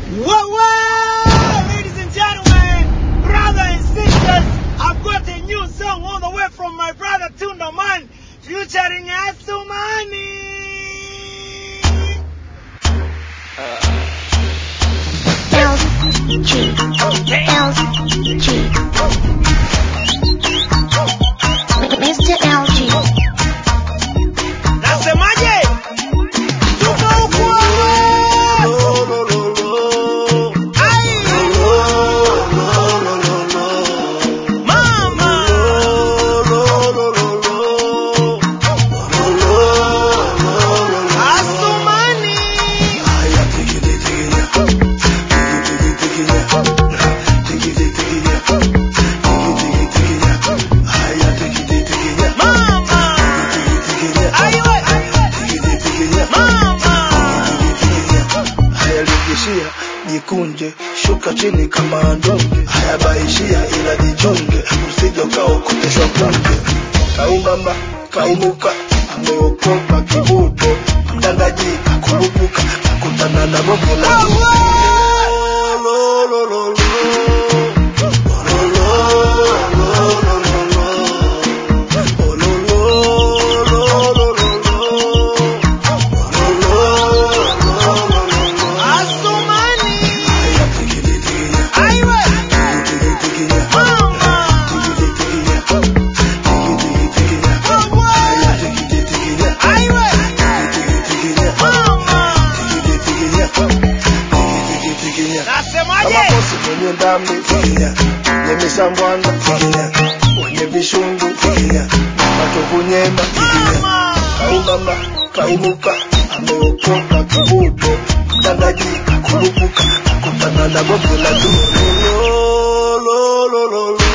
Whoa, whoa! Ladies and gentlemen, brothers and sisters, I've got a new song all the way from my brother Tundaman, featuring Asumani. Mr. LG. Nasemaje? Tuko huku jikunje, shuka chini kama ndonge, haya baishia ila jichunge, usije ukaokoteshwa punje. Kaumama, kainuka, ameokopa kibuto, mdangaji kakurupuka, kakutana na bonge la Nimesambwana wenye vishungu matovunyema kaumama kainuka ameokoka kibuto mtangaji kakurupuka kakutana na bonge la